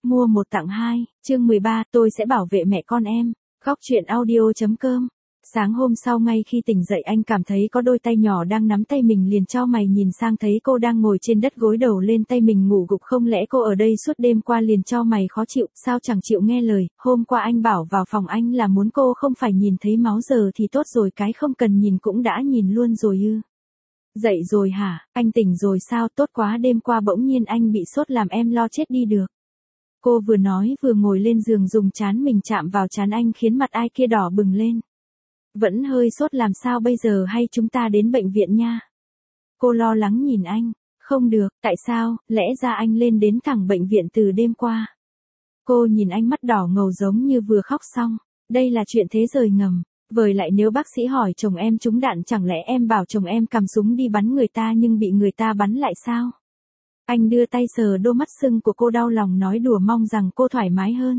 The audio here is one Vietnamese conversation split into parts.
Mua một tặng hai, chương 13, tôi sẽ bảo vệ mẹ con em. Góc truyện audio.com. Sáng hôm sau ngay khi tỉnh dậy anh cảm thấy có đôi tay nhỏ đang nắm tay mình liền chau mày nhìn sang thấy cô đang ngồi trên đất gối đầu lên tay mình ngủ gục, không lẽ cô ở đây suốt đêm qua liền chau mày khó chịu, sao chẳng chịu nghe lời, hôm qua anh bảo vào phòng anh là muốn cô không phải nhìn thấy máu, giờ thì tốt rồi, cái không cần nhìn cũng đã nhìn luôn rồi ư. Dậy rồi hả, anh tỉnh rồi sao, tốt quá, đêm qua bỗng nhiên anh bị sốt làm em lo chết đi được. Cô vừa nói vừa ngồi lên giường dùng trán mình chạm vào trán anh khiến mặt ai kia đỏ bừng lên. Vẫn hơi sốt, làm sao bây giờ, hay chúng ta đến bệnh viện nha? Cô lo lắng nhìn anh. Không được, tại sao, lẽ ra anh lên đến thẳng bệnh viện từ đêm qua. Cô nhìn anh mắt đỏ ngầu giống như vừa khóc xong. Đây là chuyện thế rời ngầm. Vời lại nếu bác sĩ hỏi chồng em trúng đạn chẳng lẽ em bảo chồng em cầm súng đi bắn người ta nhưng bị người ta bắn lại sao? Anh đưa tay sờ đôi mắt sưng của cô, đau lòng nói đùa mong rằng cô thoải mái hơn.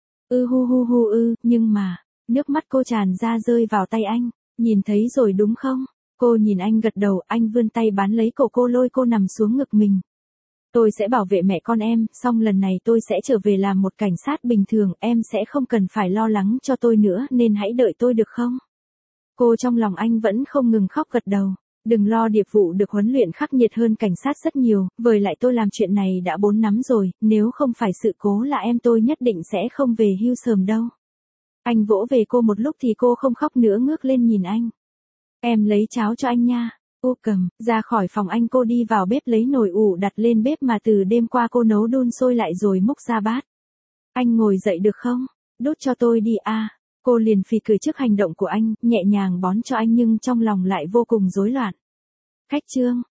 Nhưng mà, nước mắt cô tràn ra rơi vào tay anh. Nhìn thấy rồi đúng không? Cô nhìn anh gật đầu, anh vươn tay bám lấy cổ cô lôi cô nằm xuống ngực mình. Tôi sẽ bảo vệ mẹ con em, xong lần này tôi sẽ trở về làm một cảnh sát bình thường, em sẽ không cần phải lo lắng cho tôi nữa nên hãy đợi tôi được không? Cô trong lòng anh vẫn không ngừng khóc gật đầu. Đừng lo, điệp vụ được huấn luyện khắc nghiệt hơn cảnh sát rất nhiều, với lại tôi làm chuyện này đã 4 năm rồi, nếu không phải sự cố là em tôi nhất định sẽ không về hưu sớm đâu. Anh vỗ về cô một lúc thì cô không khóc nữa, ngước lên nhìn anh. Em lấy cháo cho anh nha. Cô cầm, ra khỏi phòng anh, cô đi vào bếp lấy nồi ủ đặt lên bếp mà từ đêm qua cô nấu đun sôi lại rồi múc ra bát. Anh ngồi dậy được không? Đút cho tôi đi à. Cô liền phì cười trước hành động của anh, nhẹ nhàng bón cho anh nhưng trong lòng lại vô cùng rối loạn. Khách trương,